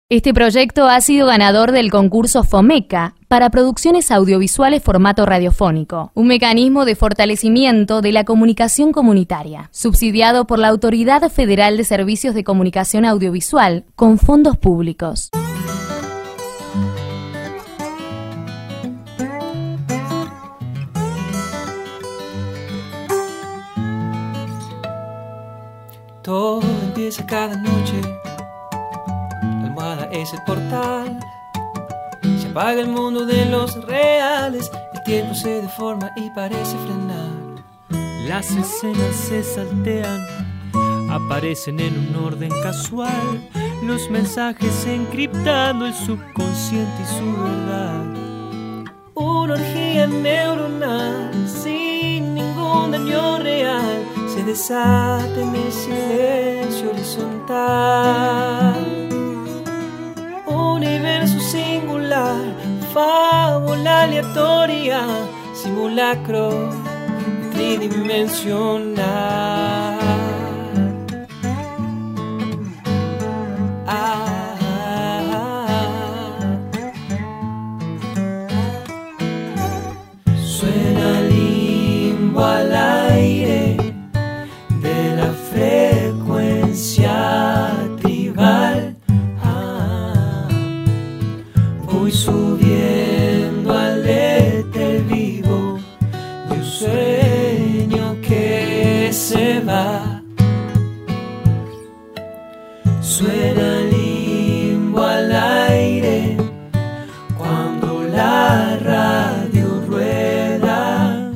Este proyecto ha sido ganador del concurso FOMECA para producciones audiovisuales formato radiofónico, un mecanismo de fortalecimiento de la comunicación comunitaria, subsidiado por la Autoridad Federal de Servicios de Comunicación Audiovisual con fondos públicos. Todo empieza cada noche. La almohada es el portal. Se apaga el mundo de los reales. El tiempo se deforma y parece frenar. Las escenas se saltean, aparecen en un orden casual. Los mensajes encriptando el subconsciente y su verdad. Una orgía neuronal sin ningún daño real se desata en el silencio horizontal. Universo singular, fábula aleatoria, simulacro tridimensional. Suena limbo al aire de la frecuencia tribal. Voy subiendo al éter vivo de un sueño que se va. Suena limbo al aire cuando la radio rueda.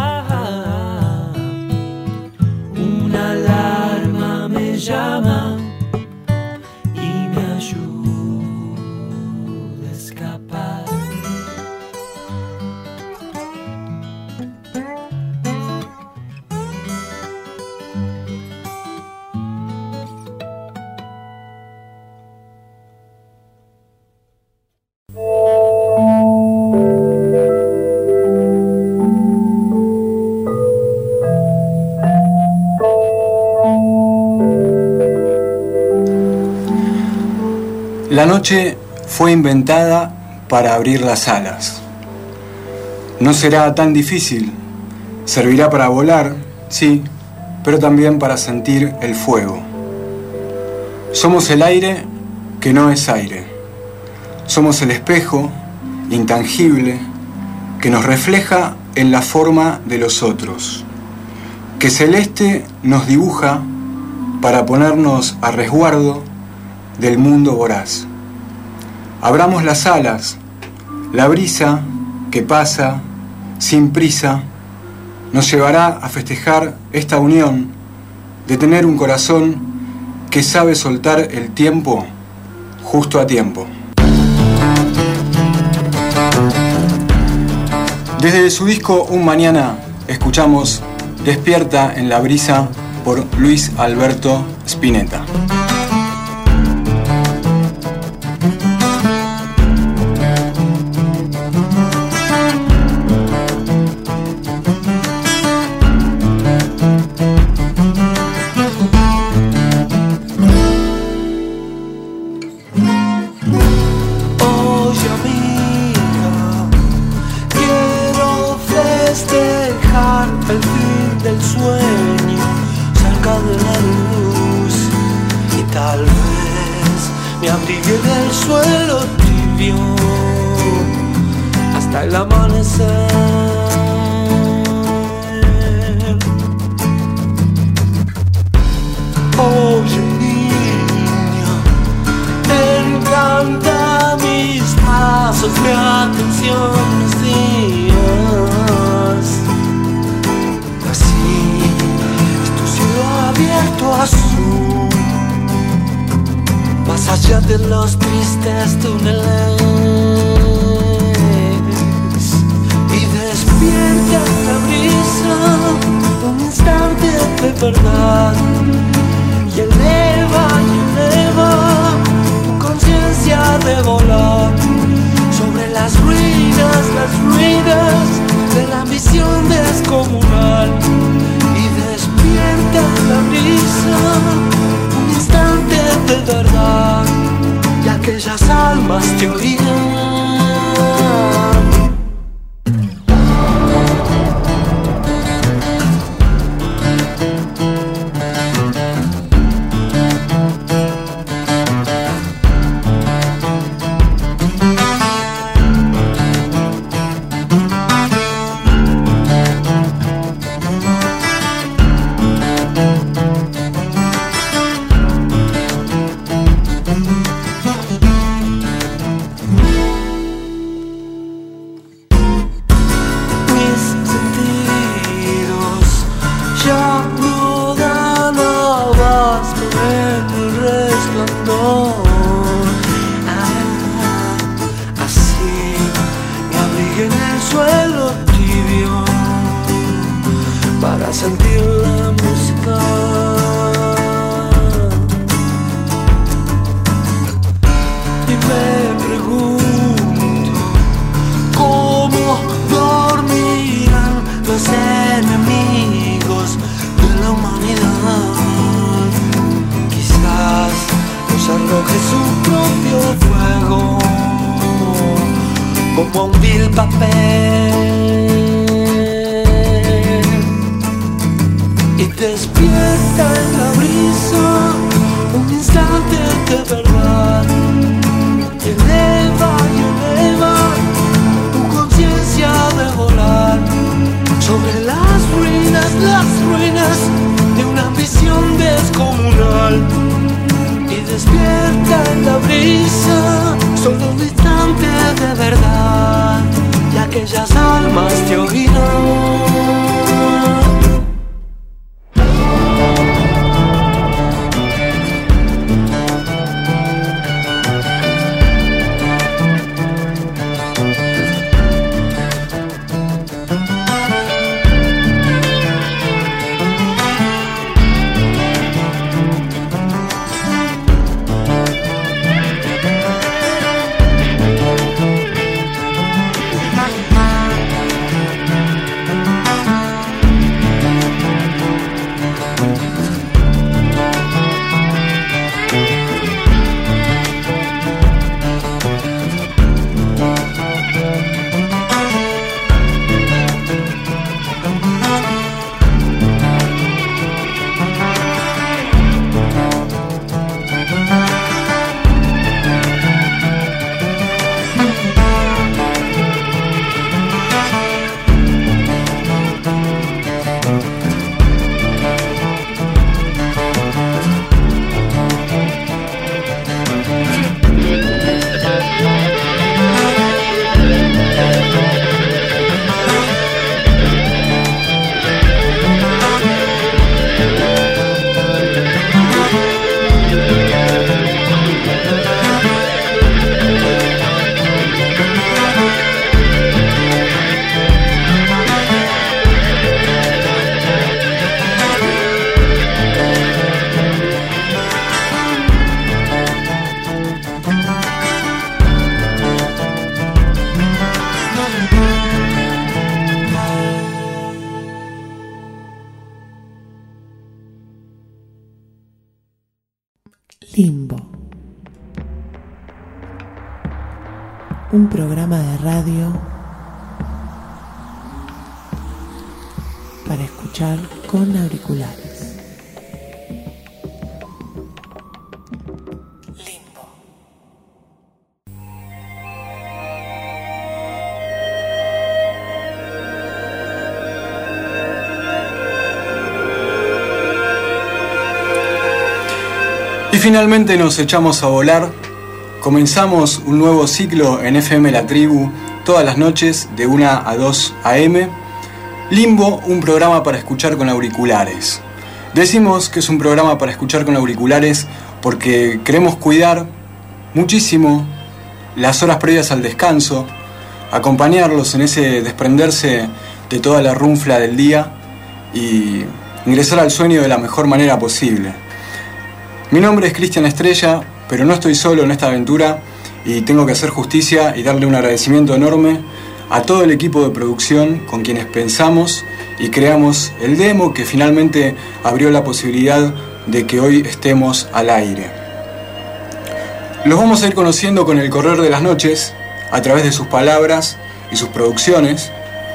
Una alarma me llama y me ayuda a escapar. La noche fue inventada para abrir las alas. No será tan difícil. Servirá para volar, sí, pero también para sentir el fuego. Somos el aire que no es aire. Somos el espejo intangible que nos refleja en la forma de los otros, que celeste nos dibuja para ponernos a resguardo del mundo voraz. Abramos las alas, la brisa que pasa sin prisa nos llevará a festejar esta unión de tener un corazón que sabe soltar el tiempo justo a tiempo. Desde su disco Un Mañana escuchamos Despierta en la brisa por Luis Alberto Spinetta. De los tristes túneles y despierta la brisa, un instante de verdad y eleva tu conciencia de volar sobre las ruinas de la ambición descomunal y despierta la brisa, un instante de verdad. Ya aquellas almas te oirán. Limbo. Un programa de radio para escuchar con auriculares. Limbo. Y finalmente nos echamos a volar. Comenzamos un nuevo ciclo en FM La Tribu todas las noches de 1 a 2 a.m. Limbo, un programa para escuchar con auriculares. Decimos que es un programa para escuchar con auriculares porque queremos cuidar muchísimo las horas previas al descanso, acompañarlos en ese desprenderse de toda la runfla del día y ingresar al sueño de la mejor manera posible. Mi nombre es Cristian Estrella, pero no estoy solo en esta aventura y tengo que hacer justicia y darle un agradecimiento enorme a todo el equipo de producción con quienes pensamos y creamos el demo que finalmente abrió la posibilidad de que hoy estemos al aire. Los vamos a ir conociendo con el correr de las noches, a través de sus palabras y sus producciones.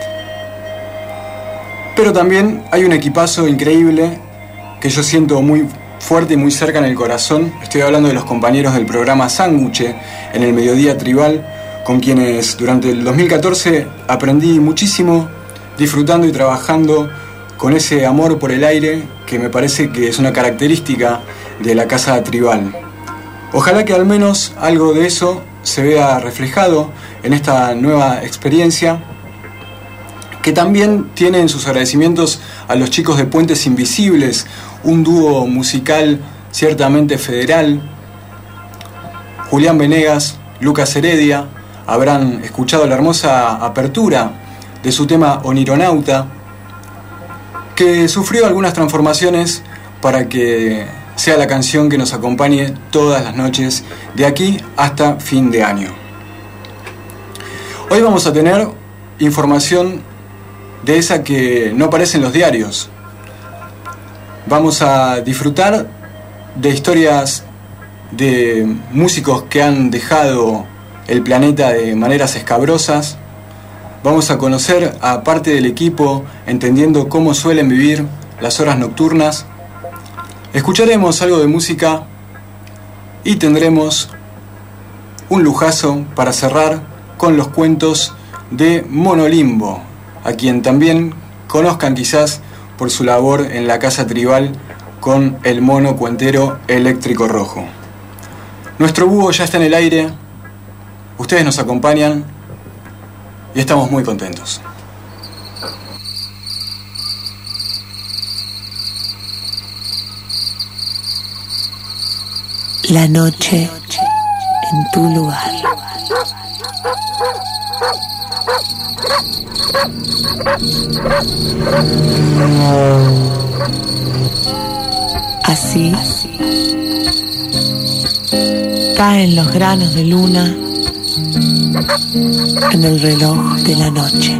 Pero también hay un equipazo increíble que yo siento muy fuerte y muy cerca en el corazón. Estoy hablando de los compañeros del programa Sándwich en el Mediodía Tribal, con quienes durante el 2014 aprendí muchísimo, disfrutando y trabajando con ese amor por el aire que me parece que es una característica de la Casa Tribal. Ojalá que al menos algo de eso se vea reflejado en esta nueva experiencia, que también tiene en sus agradecimientos a los chicos de Puentes Invisibles, un dúo musical ciertamente federal. Julián Venegas, Lucas Heredia habrán escuchado la hermosa apertura de su tema Onironauta, que sufrió algunas transformaciones para que sea la canción que nos acompañe todas las noches de aquí hasta fin de año. Hoy vamos a tener información de esa que no aparece en los diarios. Vamos a disfrutar de historias de músicos que han dejado el planeta de maneras escabrosas. Vamos a conocer a parte del equipo entendiendo cómo suelen vivir las horas nocturnas. Escucharemos algo de música y tendremos un lujazo para cerrar con los cuentos de Mono Limbo, a quien también conozcan quizás por su labor en la Casa Tribal con el mono cuentero Eléctrico Rojo. Nuestro búho ya está en el aire, ustedes nos acompañan y estamos muy contentos. La noche en tu lugar. Así caen los granos de luna en el reloj de la noche.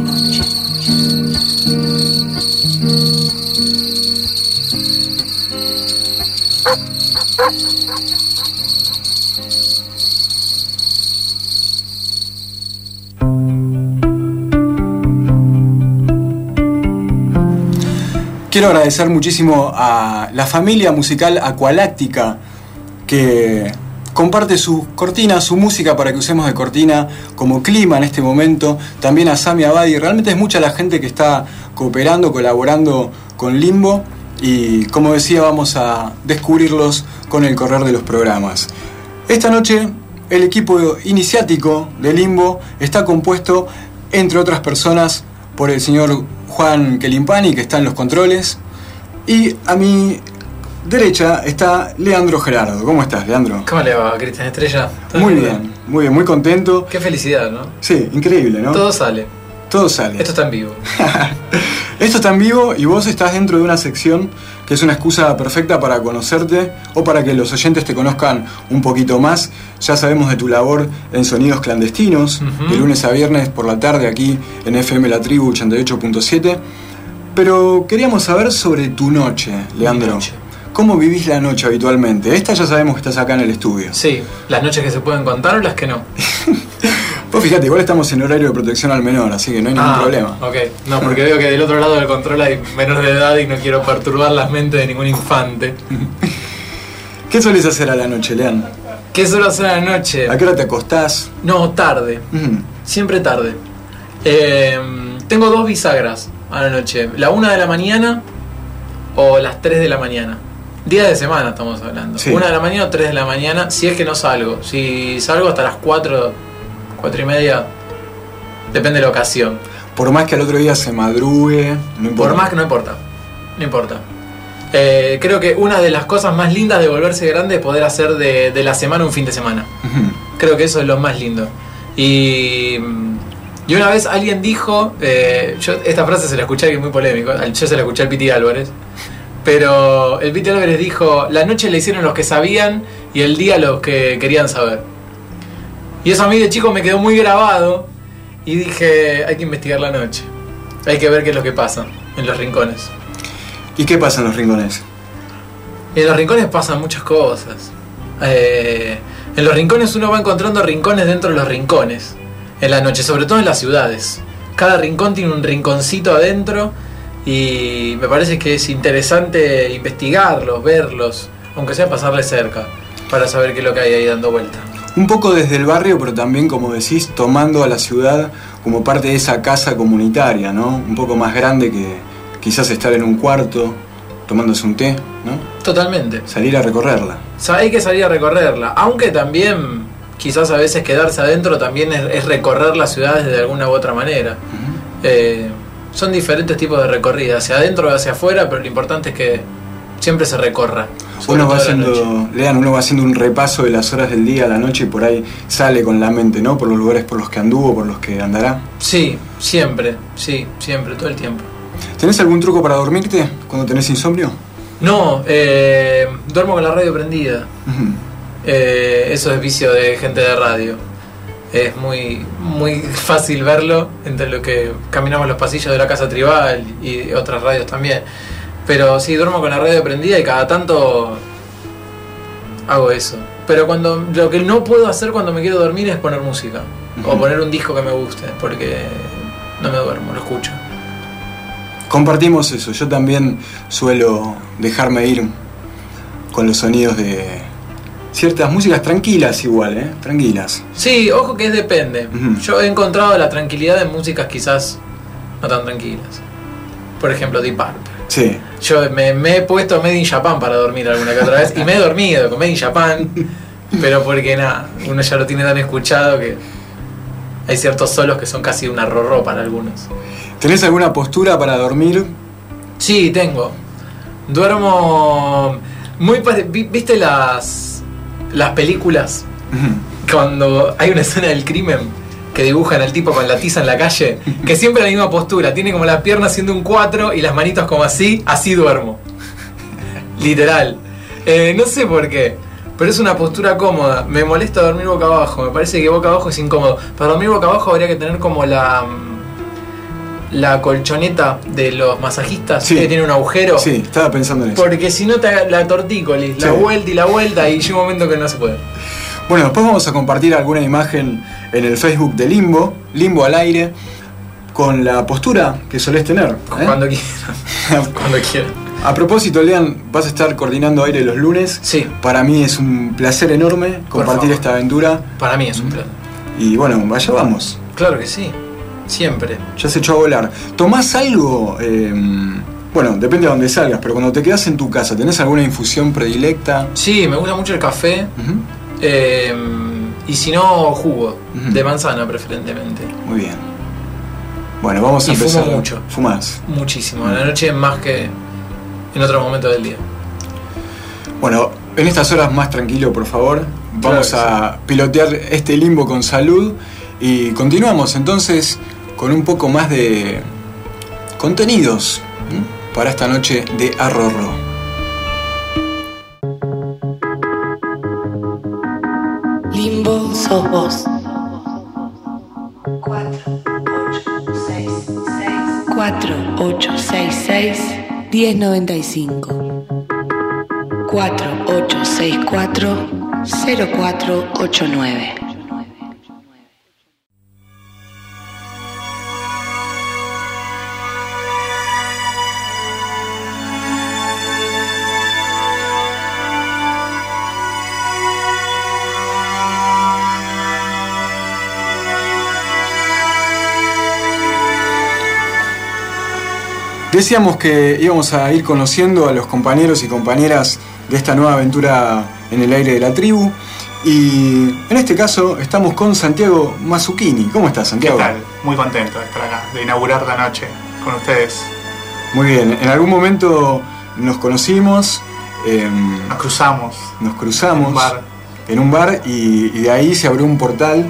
Quiero agradecer muchísimo a la familia musical Aqualáctica, que comparte sus cortinas, su música para que usemos de cortina como clima en este momento. También a Sami Abadi. Realmente es mucha la gente que está cooperando, colaborando con Limbo, y como decía, vamos a descubrirlos con el correr de los programas. Esta noche el equipo iniciático de Limbo está compuesto, entre otras personas, por el señor Juan Kelimpani, que está en los controles, y a mi derecha está Leandro Gerardo. ¿Cómo estás, Leandro? ¿Cómo le va, Cristian Estrella? Muy bien, muy contento. Qué felicidad, ¿no? Sí, increíble, ¿no? Todo sale. Todo sale. Esto está en vivo. Esto está en vivo y vos estás dentro de una sección que es una excusa perfecta para conocerte o para que los oyentes te conozcan un poquito más. Ya sabemos de tu labor en Sonidos Clandestinos, de lunes a viernes por la tarde aquí en FM La Tribu 88.7. Pero queríamos saber sobre tu noche, Leandro. Noche. ¿Cómo vivís la noche habitualmente? Esta ya sabemos que estás acá en el estudio. Sí, las noches que se pueden contar o las que no. Pues fíjate, igual estamos en horario de protección al menor, así que no hay ningún problema. Ok, no, porque veo que del otro lado del control hay menores de edad y no quiero perturbar las mentes de ningún infante. ¿Qué sueles hacer a la noche, Lean? ¿Qué suelo hacer a la noche? ¿A qué hora te acostás? No, tarde. Siempre tarde. Tengo dos bisagras a la noche. La 1 de la mañana o las 3 de la mañana. Día de semana estamos hablando. Sí. 1 de la mañana o 3 de la mañana, si es que no salgo. Si salgo hasta las 4, 4 y media, depende de la ocasión. Por más que al otro día se madrugue, no importa. Por más que no importa. No importa. Creo que una de las cosas más lindas de volverse grande es poder hacer de la semana un fin de semana. Creo que eso es lo más lindo. Y una vez alguien dijo, yo esta frase se la escuché a alguien muy polémico, yo se la escuché al Piti Álvarez, pero el Piti Álvarez dijo: la noche le hicieron los que sabían y el día los que querían saber. Y eso a mí de chico me quedó muy grabado y dije, hay que investigar la noche, hay que ver qué es lo que pasa en los rincones. ¿Y qué pasa en los rincones? En los rincones pasan muchas cosas. En En los rincones uno va encontrando rincones dentro de los rincones en la noche, sobre todo en las ciudades. Cada rincón tiene un rinconcito adentro y me parece que es interesante investigarlos, verlos, aunque sea pasarle cerca, para saber qué es lo que hay ahí dando vuelta. Un poco desde el barrio, pero también, como decís, tomando a la ciudad como parte de esa casa comunitaria, ¿no? Un poco más grande que quizás estar en un cuarto tomándose un té, ¿no? Totalmente. Salir a recorrerla. Hay que salir a recorrerla, aunque también quizás a veces quedarse adentro también es recorrer las ciudades de alguna u otra manera. Son diferentes tipos de recorridas, hacia adentro o hacia afuera, pero lo importante es que siempre se recorra. Uno va haciendo un repaso de las horas del día a la noche y por ahí sale con la mente, ¿no? Por los lugares por los que anduvo, por los que andará. Sí, siempre, todo el tiempo. ¿Tenés algún truco para dormirte cuando tenés insomnio? No, duermo con la radio prendida. Eso es vicio de gente de radio. Es muy, muy fácil verlo entre lo que caminamos los pasillos de la Casa Tribal y otras radios también. Pero sí, duermo con la radio prendida y cada tanto hago eso. Pero lo que no puedo hacer cuando me quiero dormir es poner música. O poner un disco que me guste, porque no me duermo, lo escucho. Compartimos eso. Yo también suelo dejarme ir con los sonidos de ciertas músicas tranquilas igual, tranquilas. Sí, ojo que depende. Yo he encontrado la tranquilidad en músicas quizás no tan tranquilas. Por ejemplo, Deep Purple. Sí. Yo me he puesto Made in Japan para dormir alguna que otra vez y me he dormido con Made in Japan, pero porque uno ya lo tiene tan escuchado que hay ciertos solos que son casi una rorró para algunos. ¿Tenés alguna postura para dormir? Sí, tengo. Duermo muy ¿viste las películas? Cuando hay una escena del crimen que dibujan al tipo con la tiza en la calle, que siempre la misma postura, tiene como las piernas haciendo un 4 y las manitos como así duermo. Literal. No sé por qué, pero es una postura cómoda. Me molesta dormir boca abajo, me parece que boca abajo es incómodo. Para dormir boca abajo habría que tener como la colchoneta de los masajistas, sí, que tiene un agujero. Sí, estaba pensando en eso. Porque si no te la tortícolis, sí, la vuelta y llega un momento que no se puede. Bueno, después vamos a compartir alguna imagen en el Facebook de Limbo al aire, con la postura que solés tener. Cuando quieras. Cuando quieras. A propósito, Lean, vas a estar coordinando aire los lunes. Sí. Para mí es un placer enorme compartir esta aventura. Para mí es un placer. Y bueno, allá vamos. Claro que sí. Siempre. Ya se echó a volar. ¿Tomás algo? Bueno, depende de dónde salgas, pero cuando te quedas en tu casa, ¿tenés alguna infusión predilecta? Sí, me gusta mucho el café. Y si no, jugo de manzana preferentemente. Muy bien. Bueno, vamos a empezar. Fumo mucho. ¿Fumás? Muchísimo. A la noche más que en otro momento del día. Bueno, en estas horas más tranquilo, por favor. Vamos a pilotear este limbo con salud. Y continuamos entonces con un poco más de contenidos para esta noche de Arrorro. Limbo sos vos. 4866-1095. 4864-0489. Decíamos que íbamos a ir conociendo a los compañeros y compañeras de esta nueva aventura en el aire de la tribu. Y en este caso estamos con Santiago Mazzuccchini. ¿Cómo estás, Santiago? ¿Qué tal? Muy contento de estar acá, de inaugurar la noche con ustedes. Muy bien. En algún momento nos conocimos. Nos cruzamos. En un bar y de ahí se abrió un portal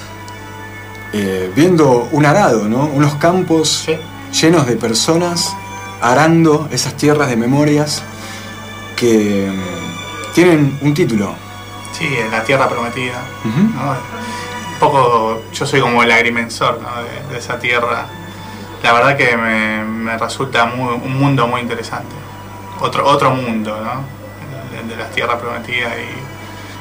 viendo un arado, ¿no? Unos campos, sí, llenos de personas arando esas tierras de memorias que tienen un título. Sí, La Tierra Prometida. ¿No? Un poco, yo soy como el agrimensor, ¿no? de esa tierra. La verdad que me resulta un mundo muy interesante. Otro mundo, ¿no? De la Tierra Prometida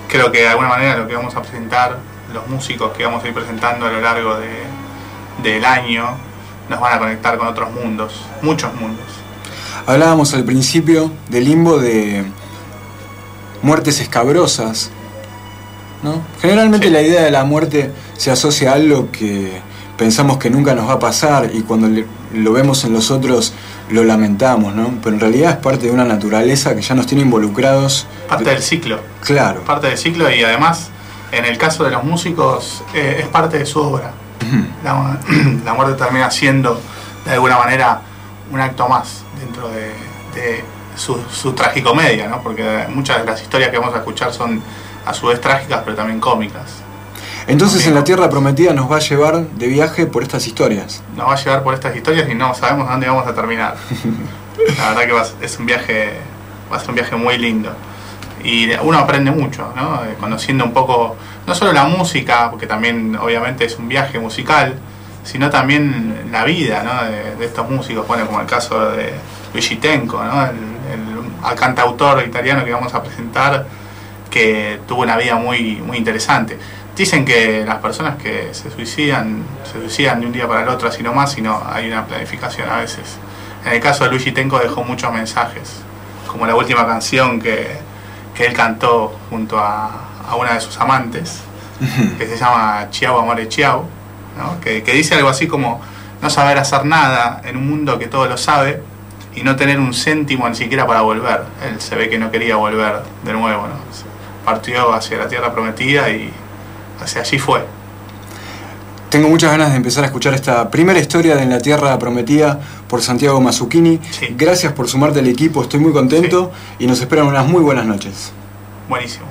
creo que de alguna manera lo que vamos a presentar, los músicos que vamos a ir presentando a lo largo del año, nos van a conectar con otros mundos, muchos mundos. Hablábamos al principio del Limbo de muertes escabrosas, ¿no? Generalmente la idea de la muerte se asocia a algo que pensamos que nunca nos va a pasar y cuando lo vemos en los otros lo lamentamos, ¿no? Pero en realidad es parte de una naturaleza que ya nos tiene involucrados. Parte del ciclo. Claro. Parte del ciclo y además, en el caso de los músicos, es parte de su obra. La muerte termina siendo, de alguna manera, un acto más dentro de su tragicomedia, ¿no? Porque muchas de las historias que vamos a escuchar son a su vez trágicas, pero también cómicas. Entonces también, en la Tierra Prometida nos va a llevar de viaje por estas historias. Nos va a llevar por estas historias y no sabemos dónde vamos a terminar. La verdad que va a ser un viaje muy lindo. Y uno aprende mucho, ¿no? Conociendo un poco, no solo la música, porque también obviamente es un viaje musical, sino también la vida, ¿no? de estos músicos, bueno, como el caso de Luigi Tenco, ¿no? el cantautor italiano que vamos a presentar, que tuvo una vida muy, muy interesante. Dicen que las personas que se suicidan de un día para el otro, así nomás, sino hay una planificación a veces. En el caso de Luigi Tenco dejó muchos mensajes, como la última canción que él cantó junto a una de sus amantes, que se llama Ciao Amore Ciao, ¿no? que dice algo así como no saber hacer nada en un mundo que todo lo sabe y no tener un céntimo ni siquiera para volver. Él se ve que no quería volver de nuevo, ¿no? Partió hacia la Tierra Prometida y hacia allí fue. Tengo muchas ganas de empezar a escuchar esta primera historia de En la Tierra Prometida por Santiago Mazzuccini. Sí. Gracias por sumarte al equipo, estoy muy contento y nos esperan unas muy buenas noches. Buenísimo.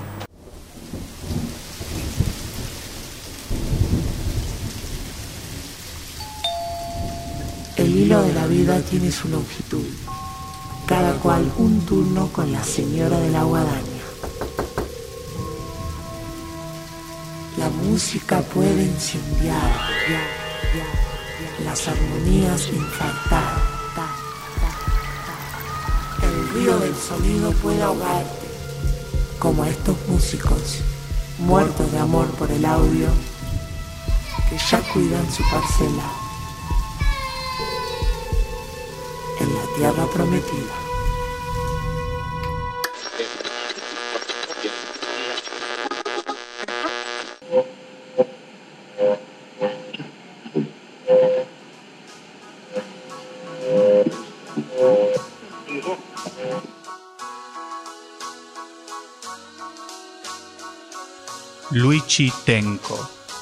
El hilo de la vida tiene su longitud, cada cual un turno con la señora de la guadaña. La música puede incendiar, las armonías infartar. El río del sonido puede ahogarte, como estos músicos, muertos de amor por el audio, que ya cuidan su parcela en la Tierra Prometida. Luigi Tenco.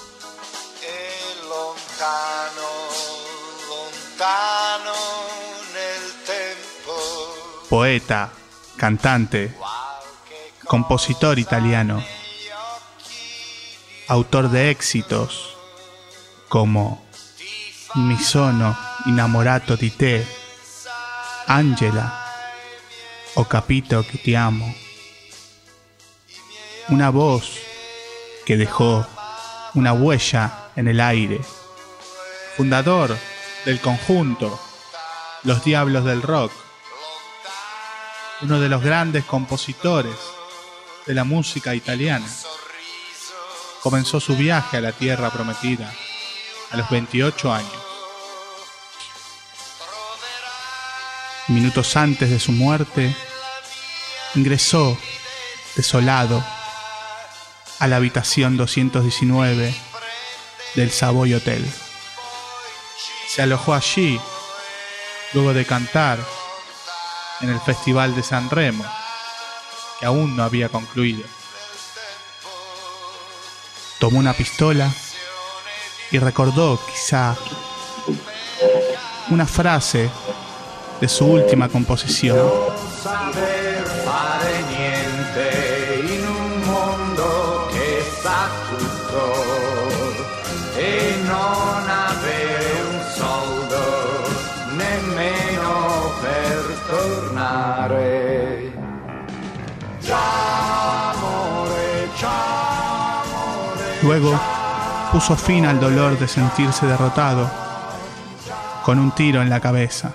Lontano, lontano nel tempo. Poeta, cantante, compositor italiano, autor de éxitos como Mi sono innamorato di te, Angela o Capito che ti amo. Una voz que dejó una huella en el aire. Fundador del conjunto Los Diablos del Rock. Uno de los grandes compositores de la música italiana. Comenzó su viaje a la Tierra Prometida a los 28 años. Minutos antes de su muerte, ingresó desolado a la habitación 219 del Savoy Hotel. Se alojó allí luego de cantar en el Festival de San Remo, que aún no había concluido. Tomó una pistola y recordó quizá una frase de su última composición. Saber fare niente in un mondo che sa tutto e non avere un soldo nemmeno per tornare. Luego puso fin al dolor de sentirse derrotado con un tiro en la cabeza.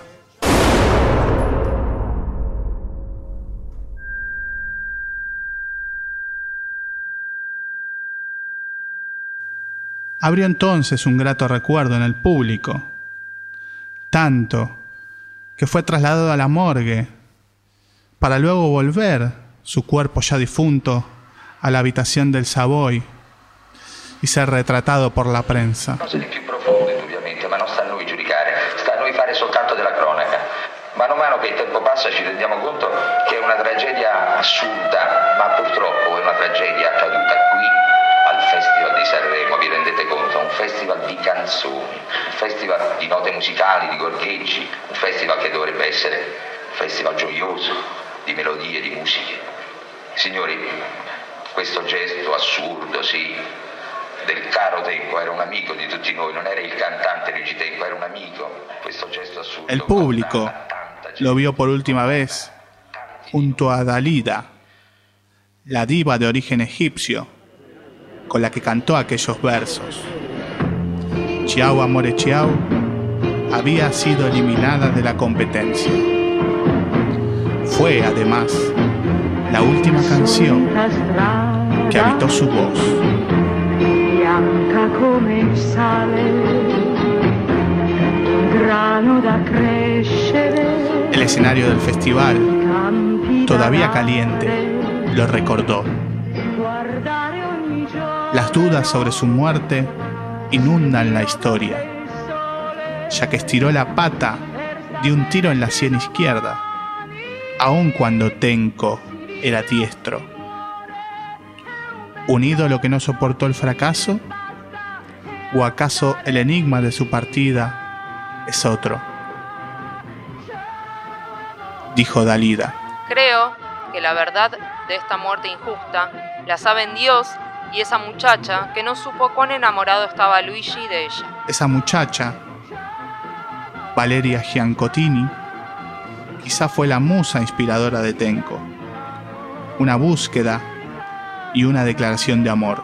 abrió entonces un grato recuerdo en el público, tanto que fue trasladado a la morgue para luego volver, su cuerpo ya difunto, a la habitación del Savoy y ser retratado por la prensa. Cose di più profonde, indubbiamente, ma non sta a noi giudicare, sta a noi fare soltanto della cronaca. Mano a mano che il tempo passa ci rendiamo conto che è una tragedia assurda, ma purtroppo è una tragedia accaduta qui al Festival di Sanremo, vi rendete conto? Un festival di canzoni, un festival di note musicali, di gorgheggi, un festival che dovrebbe essere un festival gioioso, di melodie, di musiche. Signori, questo gesto assurdo, sì, del caro Tenco, era un amico di tutti noi, non era il cantante Luigi Tenco, era un amico. Questo gesto assurdo. El público lo vio por última vez junto a Dalida, la diva de origen egipcio, con la que cantó aquellos versos. Ciao amore ciao había sido eliminada de la competencia. Fue, además, la última canción que habitó su voz. Bianca come sale, grano da crescere. El escenario del festival, todavía caliente, lo recordó. Las dudas sobre su muerte inundan la historia, ya que estiró la pata de un tiro en la sien izquierda, aun cuando Tenco era diestro. ¿Un ídolo que no soportó el fracaso? ¿O acaso el enigma de su partida es otro? Dijo Dalida. Creo que la verdad de esta muerte injusta la saben Dios y esa muchacha que no supo cuán enamorado estaba Luigi de ella. Esa muchacha, Valeria Giancotini, quizá fue la musa inspiradora de Tenco. Una búsqueda y una declaración de amor.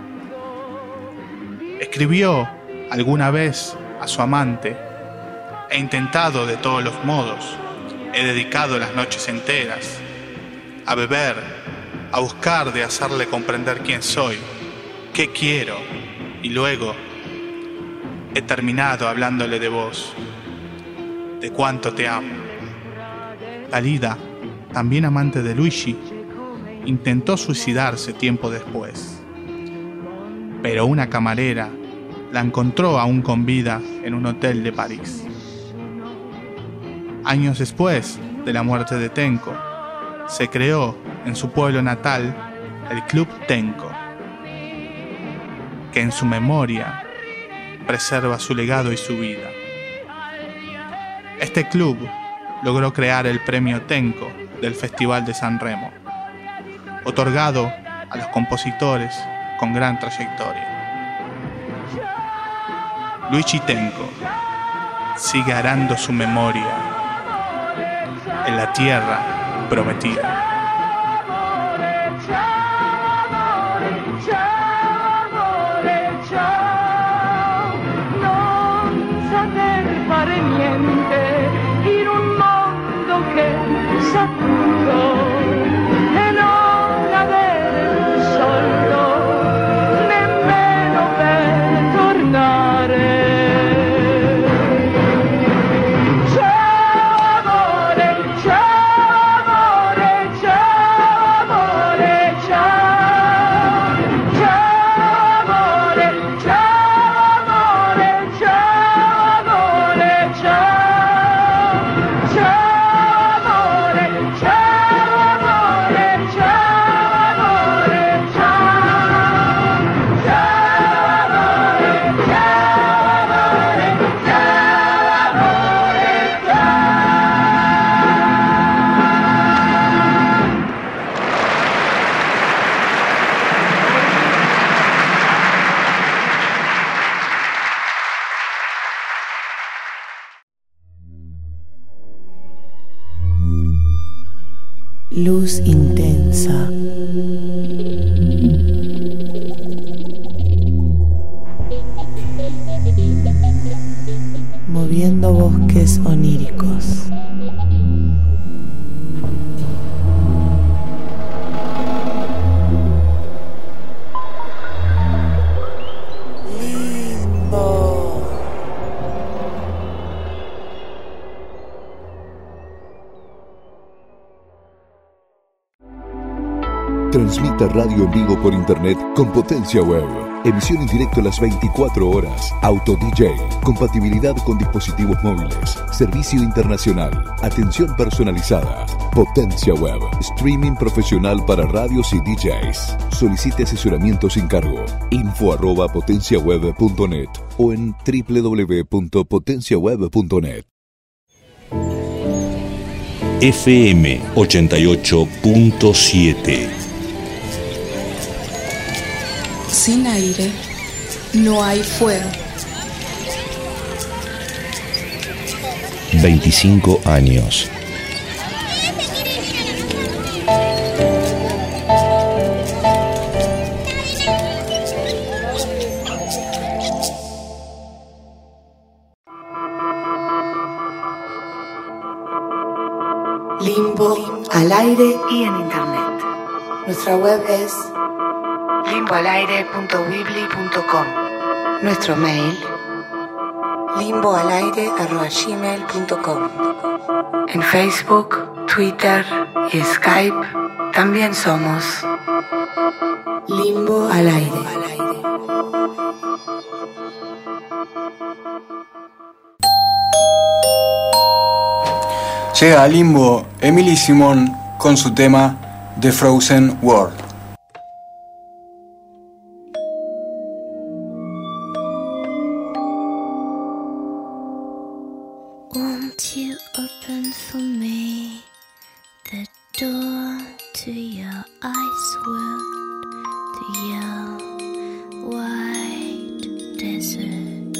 Escribió alguna vez a su amante: he intentado de todos los modos, he dedicado las noches enteras a beber, a buscar de hacerle comprender quién soy, qué quiero, y luego he terminado hablándole de vos, de cuánto te amo. Dalida, también amante de Luigi, intentó suicidarse tiempo después, pero una camarera la encontró aún con vida en un hotel de París. Años después de la muerte de Tenco, se creó en su pueblo natal el Club Tenco, que en su memoria preserva su legado y su vida. Este club logró crear el premio Tenco del Festival de Sanremo, otorgado a los compositores con gran trayectoria. Luigi Tenco sigue arando su memoria en la tierra prometida. Non saper fare niente in un mondo che sa tutto e non avere un soldo nemmeno per tornare. Luz intensa. Moviendo bosques oníricos. Transmita radio en vivo por internet con potencia web. Emisión en directo las 24 horas. Auto DJ. Compatibilidad con dispositivos móviles. Servicio internacional. Atención personalizada. Potencia web. Streaming profesional para radios y DJs. Solicite asesoramiento sin cargo. info@potenciaweb.net o en www.potenciaweb.net. FM 88.7. Sin aire no hay fuego. 25 años. Limbo al aire y en internet. Nuestra web es limboalaire.weebly.com. Nuestro mail limboalaire@gmail.com. En Facebook, Twitter y Skype también somos Limbo al aire. Llega a Limbo Emily Simón con su tema The Frozen World. Won't you open for me the door to your ice world, to your white desert?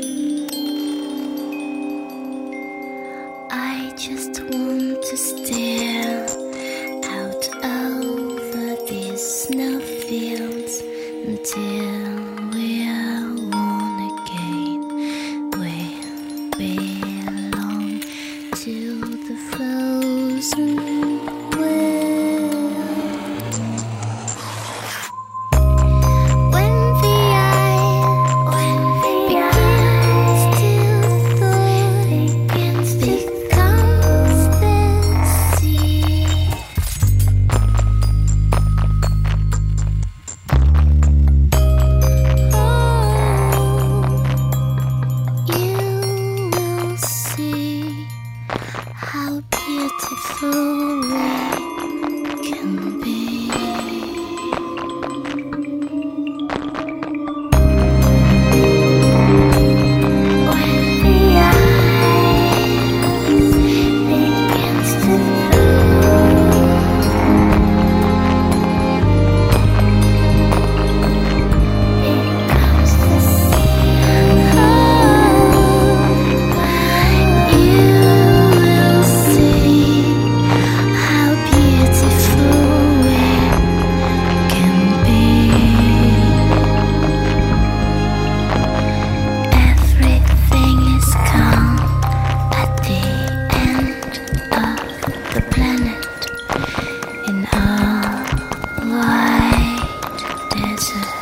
I just want to stare out over these snowfields until we are one again. We'll belong to the frozen world. When the eye begins to thaw, becomes the sea. You will see how beautiful we can be. When the eye begins to becomes the you will see how beautiful we can be. Everything is calm at the end of the planet in our white desert.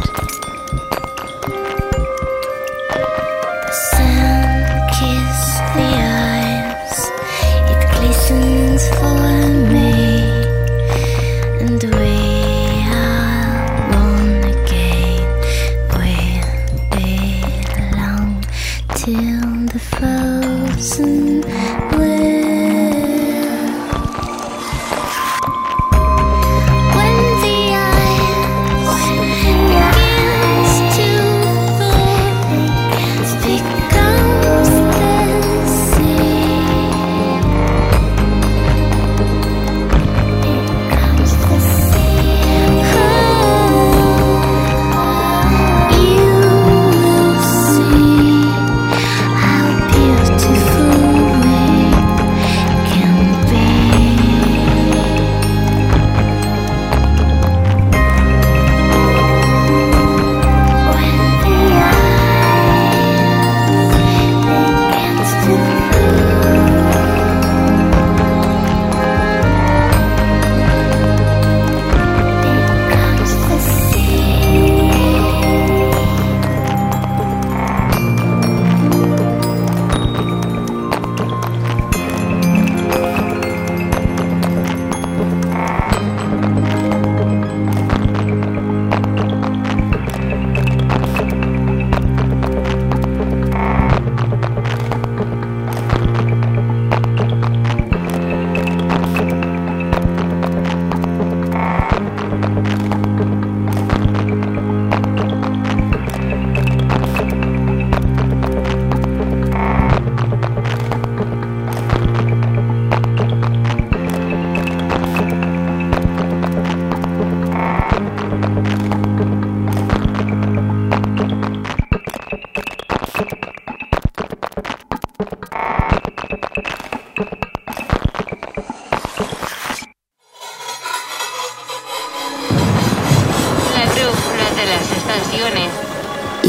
The sun kissed the eyes, it glistens for me, and we are one again. We'll belong till the frozen world. When the eyes begins to thaw, becomes the sea. Becomes the sea. You will see how beautiful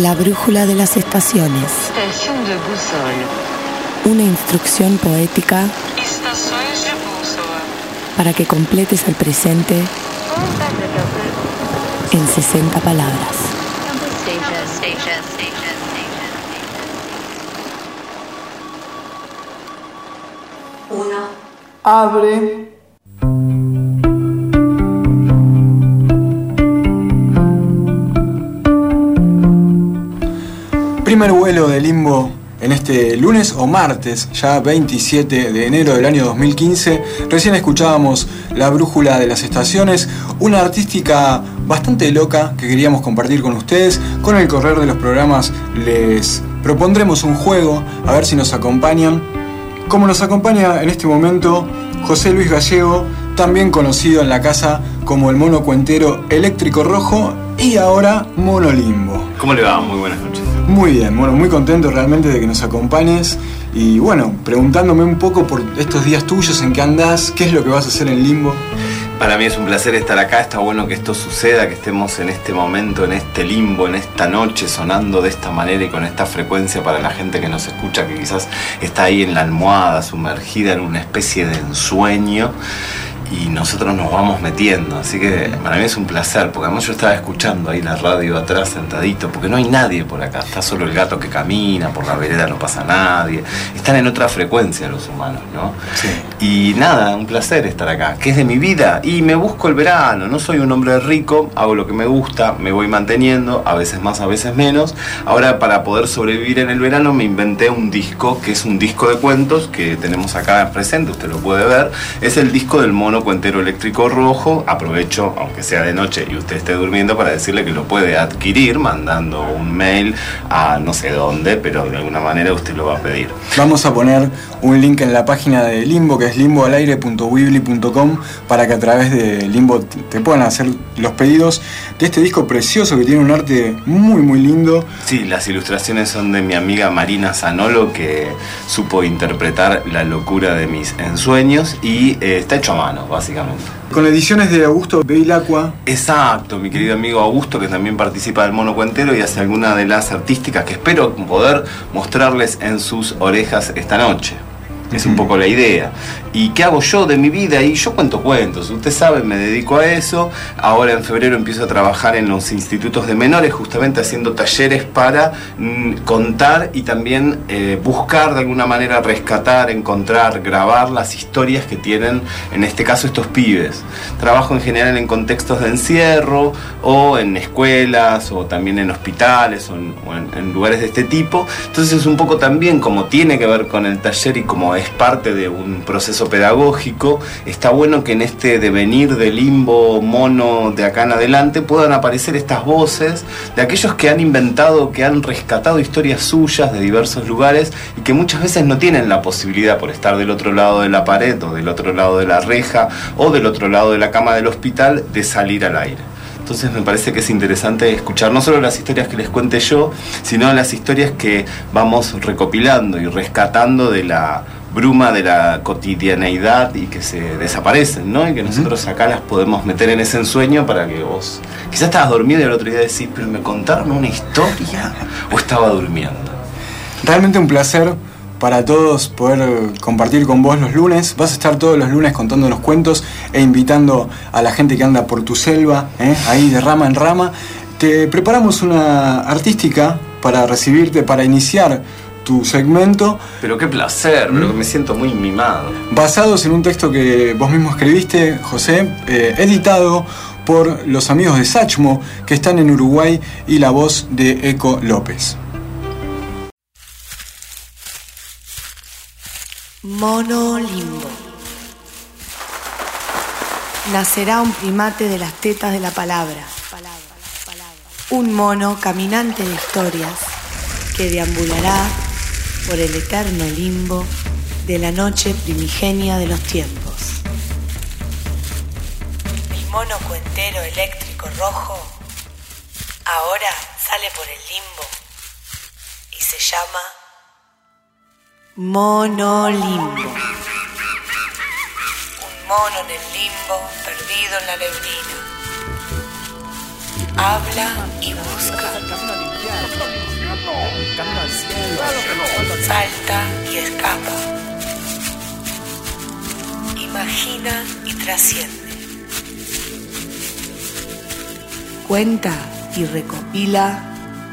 La brújula de las estaciones. Station de boussole. Una instrucción poética Estações de bússola. para que completes el presente en 60 palabras. Abre. Primer vuelo de Limbo en este lunes o martes, ya 27 de enero del año 2015. Recién escuchábamos La Brújula de las Estaciones, una artística bastante loca que queríamos compartir con ustedes. Con el correr de los programas les propondremos un juego, a ver si nos acompañan. Como nos acompaña en este momento José Luis Gallego, también conocido en la casa como el mono cuentero eléctrico rojo y ahora Mono Limbo. ¿Cómo le va? Muy buenas noches. Muy bien, bueno, muy contento realmente de que nos acompañes y bueno, preguntándome un poco por estos días tuyos, en qué andás, qué es lo que vas a hacer en Limbo. Para mí es un placer estar acá, está bueno que esto suceda, que estemos en este momento, en este limbo, en esta noche, sonando de esta manera y con esta frecuencia para la gente que nos escucha, que quizás está ahí en la almohada, sumergida en una especie de ensueño. Y nosotros nos vamos metiendo, así que para mí es un placer, porque además yo estaba escuchando ahí la radio atrás sentadito, porque no hay nadie por acá, está solo el gato que camina, por la vereda no pasa nadie, están en otra frecuencia los humanos, ¿no? Sí. Y nada, un placer estar acá. ¿Qué es de mi vida? Y me busco el verano, no soy un hombre rico, hago lo que me gusta, me voy manteniendo, a veces más, a veces menos. Ahora, para poder sobrevivir en el verano, me inventé un disco, que es un disco de cuentos que tenemos acá presente, usted lo puede ver, es el disco del mono cuentero eléctrico rojo. Aprovecho, aunque sea de noche y usted esté durmiendo, para decirle que lo puede adquirir mandando un mail a no sé dónde, pero de alguna manera usted lo va a pedir. Vamos a poner un link en la página de Limbo, que es limboalaire.weebly.com, para que a través de Limbo te puedan hacer los pedidos de este disco precioso que tiene un arte muy muy lindo. Sí, las ilustraciones son de mi amiga Marina Zanolo, que supo interpretar la locura de mis ensueños y está hecho a mano, básicamente. Con ediciones de Augusto Bevilacqua. Exacto, mi querido amigo Augusto, que también participa del mono cuentero y hace alguna de las artísticas que espero poder mostrarles en sus orejas esta noche. Es un poco la idea. ¿Y qué hago yo de mi vida? Y yo cuento cuentos, usted sabe, me dedico a eso. Ahora en febrero empiezo a trabajar en los institutos de menores, justamente haciendo talleres para contar y también buscar de alguna manera, rescatar, encontrar, grabar las historias que tienen, en este caso, estos pibes. Trabajo en general en contextos de encierro o en escuelas o también en hospitales o en lugares de este tipo. Entonces es un poco también como tiene que ver con el taller y como es parte de un proceso pedagógico, está bueno que en este devenir de Limbo mono de acá en adelante puedan aparecer estas voces de aquellos que han inventado, que han rescatado historias suyas de diversos lugares y que muchas veces no tienen la posibilidad, por estar del otro lado de la pared o del otro lado de la reja o del otro lado de la cama del hospital, de salir al aire. Entonces me parece que es interesante escuchar no solo las historias que les cuente yo, sino las historias que vamos recopilando y rescatando de la bruma de la cotidianeidad y que se desaparecen, ¿no? Y que nosotros acá las podemos meter en ese ensueño para que vos... Quizás estabas dormido y el otro día decís, pero ¿me contaron una historia o estaba durmiendo? Realmente un placer para todos poder compartir con vos los lunes. Vas a estar todos los lunes contándonos cuentos e invitando a la gente que anda por tu selva, ahí de rama en rama. Te preparamos una artística para recibirte, para iniciar tu segmento. Pero qué placer, pero que me siento muy mimado. Basados en un texto que vos mismo escribiste, José, editado por los amigos de Sachmo, que están en Uruguay, y la voz de Eco López. Mono Limbo. Nacerá un primate de las tetas de la palabra. Un mono caminante de historias que deambulará por el eterno limbo de la noche primigenia de los tiempos. Mi mono cuentero eléctrico rojo ahora sale por el limbo y se llama Mono Limbo. Un mono en el limbo, perdido en la neblina. Habla y busca. Salta y escapa. Imagina y trasciende. Cuenta y recopila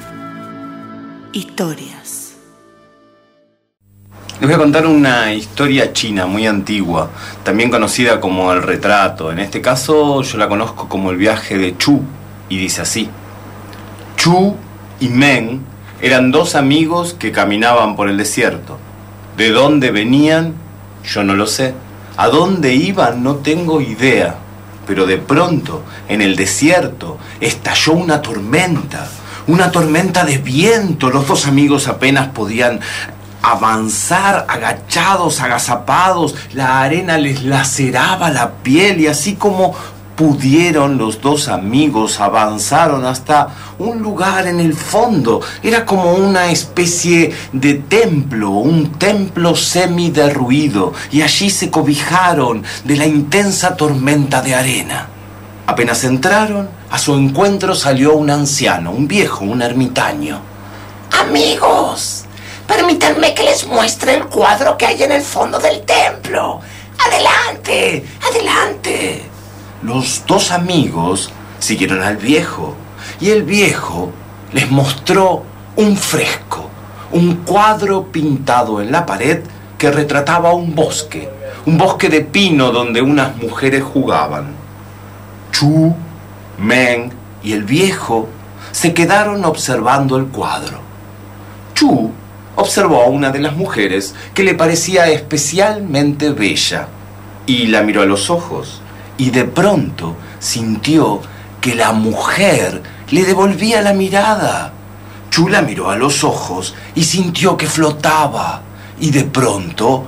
historias. Les voy a contar una historia china muy antigua, también conocida como el retrato. En este caso yo la conozco como el viaje de Chu, y dice así. Chu y Meng eran dos amigos que caminaban por el desierto. ¿De dónde venían? Yo no lo sé. ¿A dónde iban? No tengo idea. Pero de pronto, en el desierto, estalló una tormenta de viento. Los dos amigos apenas podían avanzar, agachados, agazapados. La arena les laceraba la piel y así como pudieron, los dos amigos avanzaron hasta un lugar en el fondo. Era como una especie de templo, un templo semiderruido, y allí se cobijaron de la intensa tormenta de arena. Apenas entraron, a su encuentro salió un anciano, un viejo, un ermitaño. Amigos, permítanme que les muestre el cuadro que hay en el fondo del templo. ¡Adelante! ¡Adelante! Los dos amigos siguieron al viejo y el viejo les mostró un fresco, un cuadro pintado en la pared que retrataba un bosque de pino donde unas mujeres jugaban. Chu, Meng y el viejo se quedaron observando el cuadro. Chu observó a una de las mujeres que le parecía especialmente bella y la miró a los ojos. Y de pronto sintió que la mujer le devolvía la mirada. Chu la miró a los ojos y sintió que flotaba. Y de pronto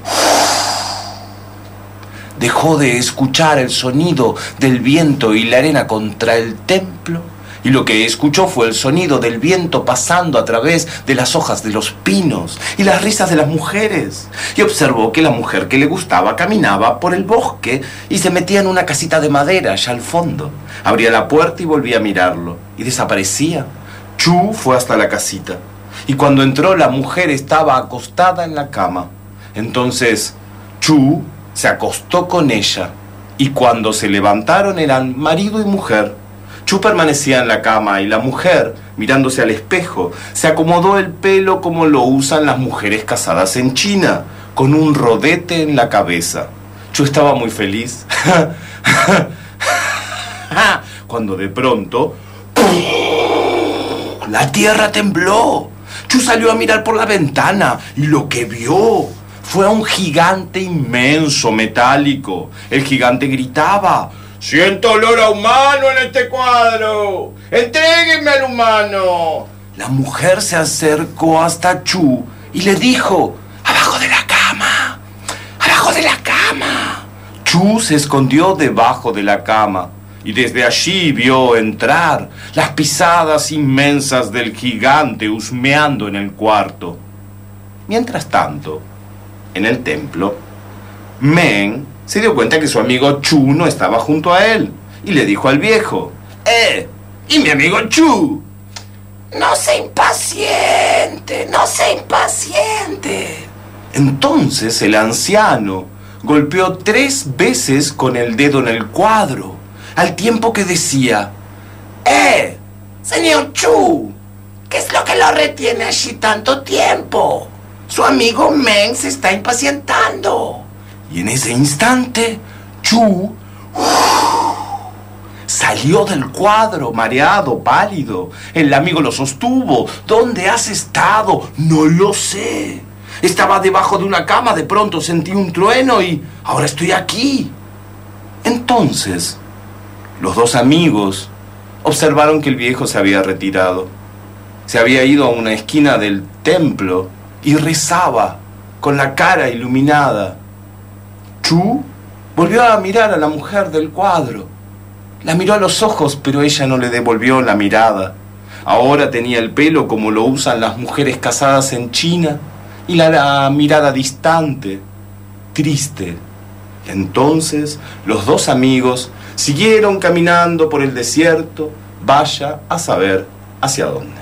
dejó de escuchar el sonido del viento y la arena contra el templo. Y lo que escuchó fue el sonido del viento pasando a través de las hojas de los pinos y las risas de las mujeres. Y observó que la mujer que le gustaba caminaba por el bosque y se metía en una casita de madera allá al fondo. Abría la puerta y volvía a mirarlo. Y desaparecía. Chu fue hasta la casita. Y cuando entró, la mujer estaba acostada en la cama. Entonces Chu se acostó con ella. Y cuando se levantaron eran marido y mujer. Chu permanecía en la cama y la mujer, mirándose al espejo, se acomodó el pelo como lo usan las mujeres casadas en China, con un rodete en la cabeza. Chu estaba muy feliz. Cuando de pronto la tierra tembló. Chu salió a mirar por la ventana y lo que vio fue a un gigante inmenso, metálico. El gigante gritaba: «¡Siento olor a humano en este cuadro! ¡Entréguenme al humano!». La mujer se acercó hasta Chu y le dijo: «¡Abajo de la cama! ¡Abajo de la cama!». Chu se escondió debajo de la cama y desde allí vio entrar las pisadas inmensas del gigante husmeando en el cuarto. Mientras tanto, en el templo, Meng se dio cuenta que su amigo Chu no estaba junto a él y le dijo al viejo: ¿y mi amigo Chu? No sea impaciente, no sea impaciente. Entonces el anciano golpeó 3 veces con el dedo en el cuadro, al tiempo que decía: señor Chu, ¿qué es lo que lo retiene allí tanto tiempo? Su amigo Meng se está impacientando. Y en ese instante, Chu salió del cuadro, mareado, pálido. El amigo lo sostuvo. ¿Dónde has estado? No lo sé. Estaba debajo de una cama, de pronto sentí un trueno y ahora estoy aquí. Entonces, los dos amigos observaron que el viejo se había retirado. Se había ido a una esquina del templo y rezaba con la cara iluminada. Chu volvió a mirar a la mujer del cuadro. La miró a los ojos, pero ella no le devolvió la mirada. Ahora tenía el pelo como lo usan las mujeres casadas en China y la mirada distante, triste. Entonces los dos amigos siguieron caminando por el desierto, vaya a saber hacia dónde.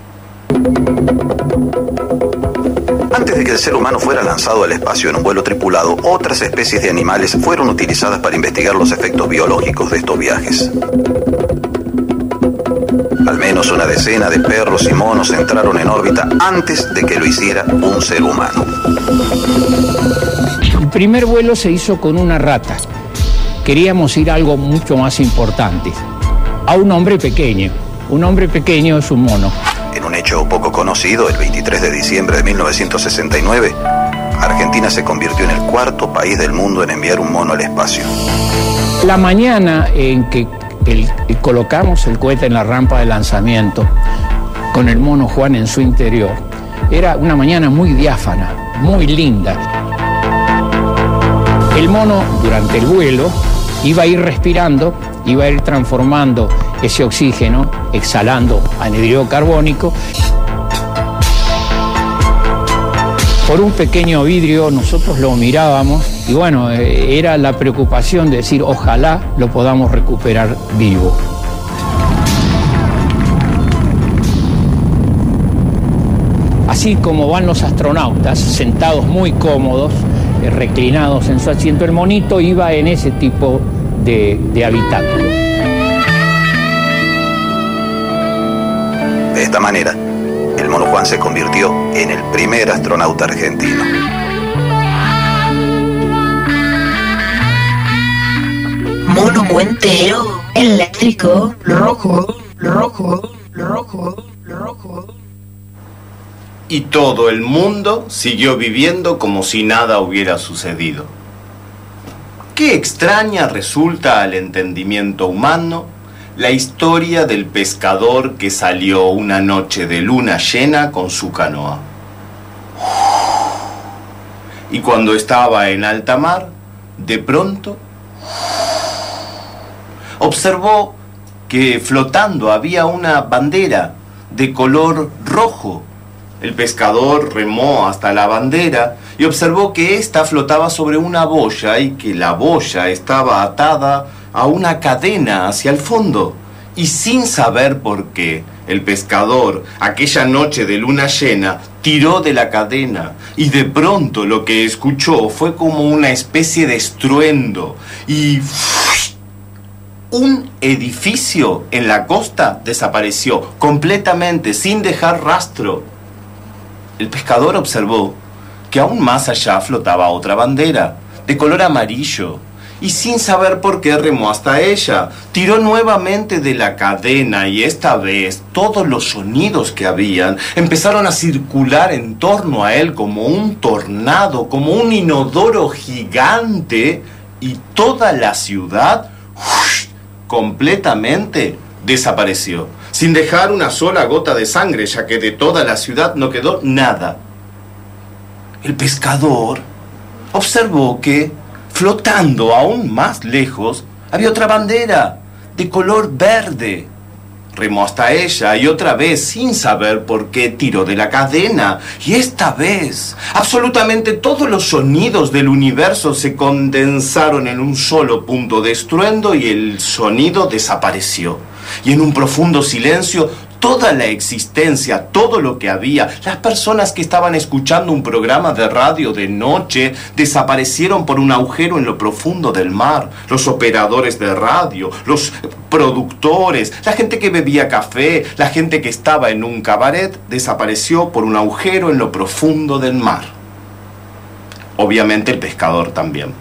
Antes de que el ser humano fuera lanzado al espacio en un vuelo tripulado, otras especies de animales fueron utilizadas para investigar los efectos biológicos de estos viajes. Al menos una decena de perros y monos entraron en órbita antes de que lo hiciera un ser humano. El primer vuelo se hizo con una rata. Queríamos ir a algo mucho más importante, a un hombre pequeño. Un hombre pequeño es un mono. En un hecho poco conocido, el 23 de diciembre de 1969, Argentina se convirtió en el cuarto país del mundo en enviar un mono al espacio. La mañana en que colocamos el cohete en la rampa de lanzamiento, con el mono Juan en su interior, era una mañana muy diáfana, muy linda. El mono, durante el vuelo, iba a ir respirando, iba a ir transformando ese oxígeno, exhalando anhídrido carbónico. Por un pequeño vidrio nosotros lo mirábamos y bueno, era la preocupación de decir ojalá lo podamos recuperar vivo. Así como van los astronautas, sentados muy cómodos, reclinados en su asiento, el monito iba en ese tipo de habitáculo. De esta manera, el mono Juan se convirtió en el primer astronauta argentino. Mono muentero, eléctrico, rojo, rojo, rojo, rojo. Y todo el mundo siguió viviendo como si nada hubiera sucedido. Qué extraña resulta al entendimiento humano la historia del pescador que salió una noche de luna llena con su canoa. Y cuando estaba en alta mar, de pronto observó que flotando había una bandera de color rojo. El pescador remó hasta la bandera y observó que ésta flotaba sobre una boya y que la boya estaba atada a una cadena hacia el fondo. Y sin saber por qué, el pescador, aquella noche de luna llena, tiró de la cadena y de pronto lo que escuchó fue como una especie de estruendo y un edificio en la costa desapareció completamente sin dejar rastro. El pescador observó que aún más allá flotaba otra bandera, de color amarillo, y sin saber por qué remó hasta ella. Tiró nuevamente de la cadena y esta vez todos los sonidos que habían empezaron a circular en torno a él como un tornado, como un inodoro gigante, y toda la ciudad completamente desapareció, sin dejar una sola gota de sangre, ya que de toda la ciudad no quedó nada. El pescador observó que, flotando aún más lejos, había otra bandera de color verde. Remó hasta ella y otra vez, sin saber por qué, tiró de la cadena. Y esta vez, absolutamente todos los sonidos del universo se condensaron en un solo punto de estruendo y el sonido desapareció. Y en un profundo silencio, toda la existencia, todo lo que había, las personas que estaban escuchando un programa de radio de noche, desaparecieron por un agujero en lo profundo del mar. Los operadores de radio, los productores, la gente que bebía café, la gente que estaba en un cabaret, desapareció por un agujero en lo profundo del mar. Obviamente el pescador también.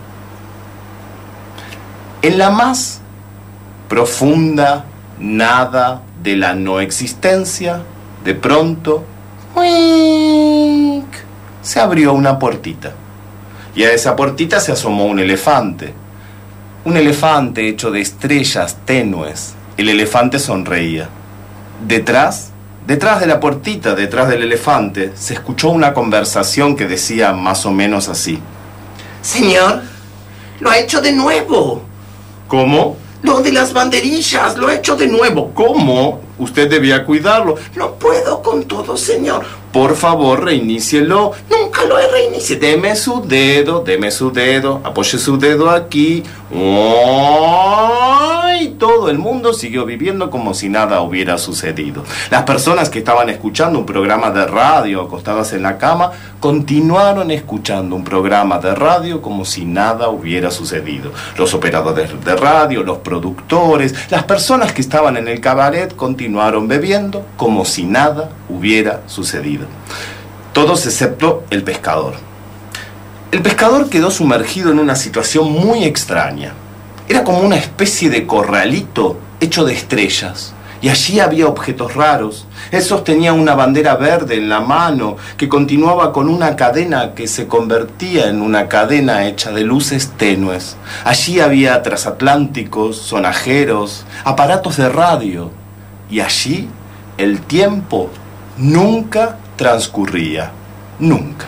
En la más profunda nada de la no existencia, de pronto, ¡uink!, se abrió una puertita. Y a esa puertita se asomó un elefante. Un elefante hecho de estrellas tenues. El elefante sonreía. Detrás de la puertita, detrás del elefante, se escuchó una conversación que decía más o menos así. Señor, lo ha hecho de nuevo. ¿Cómo? Lo de las banderillas, lo he hecho de nuevo. ¿Cómo? Usted debía cuidarlo. No puedo con todo, señor. Por favor, reinícielo. Nunca lo he reiniciado. Deme su dedo, apoye su dedo aquí. y todo el mundo siguió viviendo como si nada hubiera sucedido. Las personas que estaban escuchando un programa de radio acostadas en la cama continuaron escuchando un programa de radio como si nada hubiera sucedido. Los operadores de radio, los productores, las personas que estaban en el cabaret continuaron bebiendo como si nada hubiera sucedido. Todos excepto el pescador. El pescador quedó sumergido en una situación muy extraña. Era como una especie de corralito hecho de estrellas. Y allí había objetos raros. Él sostenía una bandera verde en la mano que continuaba con una cadena que se convertía en una cadena hecha de luces tenues. Allí había transatlánticos, sonajeros, aparatos de radio. Y allí el tiempo nunca transcurría. Nunca.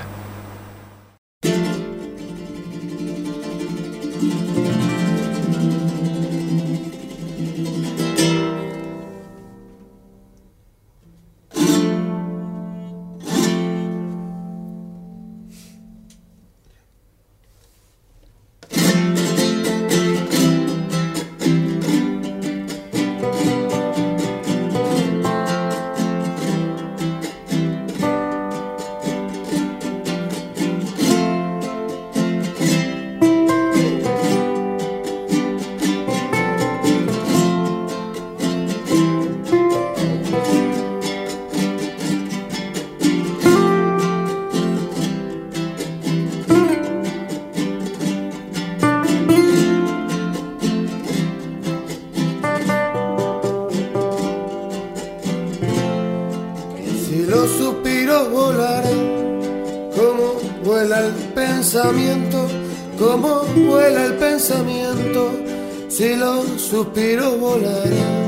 Cómo vuela el pensamiento, si los suspiros volaran.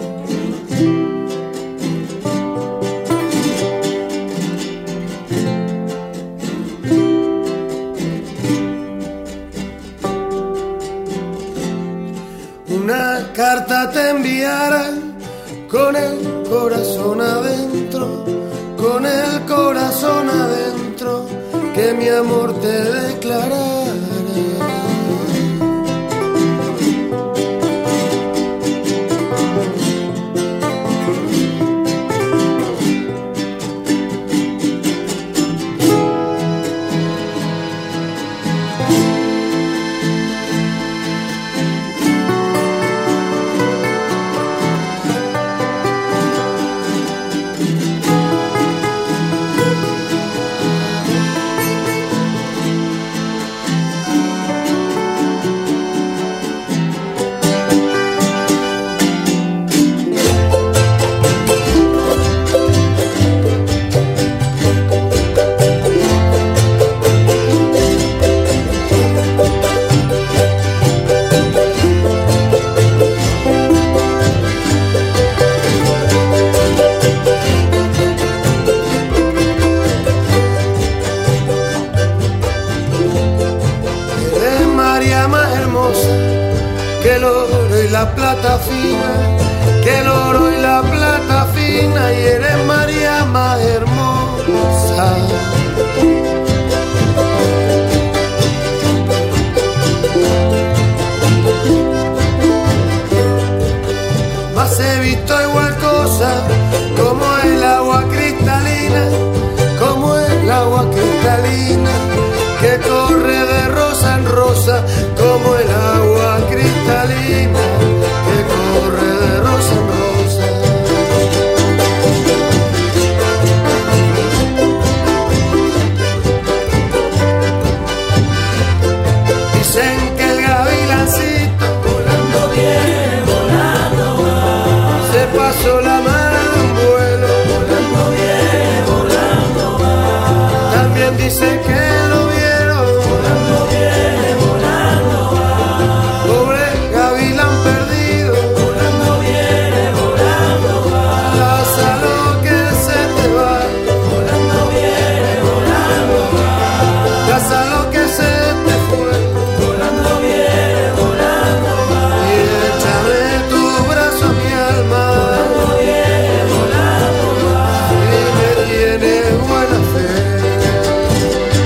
Una carta te enviara con el corazón adentro, con el corazón adentro, que mi amor te declarara. La plata fina, que el oro y la plata fina, y eres María más hermosa. Más he visto igual cosa, como el agua cristalina, como el agua cristalina, que corre de rosa en rosa, como el agua cristalina, que corre de rosa en rosa. Dicen que el gavilancito volando viene, volando va, se pasó la mano en vuelo, volando viene, volando va. También dicen que lo vieron, volando viene, volando va. Pobre gavilán perdido, volando viene, volando va. Lázalo que se te va, volando viene, volando va. Lázalo que se te fue, volando viene, volando va. Y échame tu brazo a mi alma, volando viene, volando va. Y me tienes buena fe.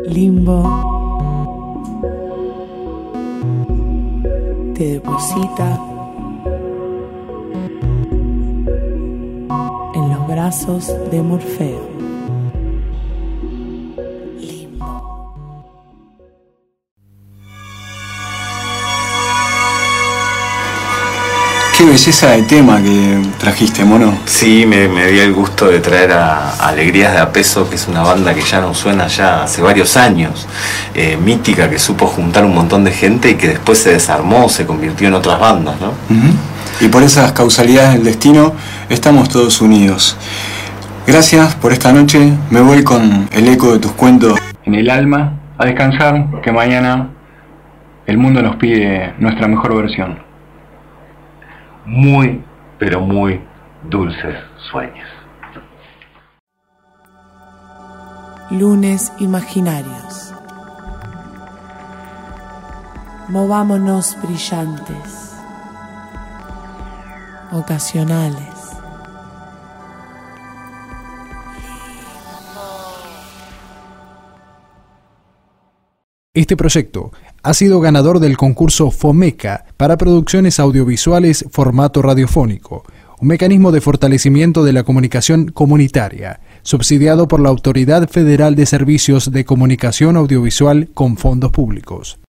Limbo te deposita en los brazos de Morfeo. Qué belleza de tema que trajiste, mono. Sí, me di el gusto de traer a Alegrías de a Peso, que es una banda que ya no suena ya hace varios años, mítica, que supo juntar un montón de gente y que después se desarmó, se convirtió en otras bandas, ¿no? Y por esas causalidades del destino estamos todos unidos. Gracias por esta noche, me voy con el eco de tus cuentos en el alma a descansar, que mañana el mundo nos pide nuestra mejor versión. Muy, pero muy dulces sueños. Lunes imaginarios. Movámonos brillantes, ocasionales. Este proyecto ha sido ganador del concurso FOMECA para producciones audiovisuales formato radiofónico, un mecanismo de fortalecimiento de la comunicación comunitaria, subsidiado por la Autoridad Federal de Servicios de Comunicación Audiovisual con fondos públicos.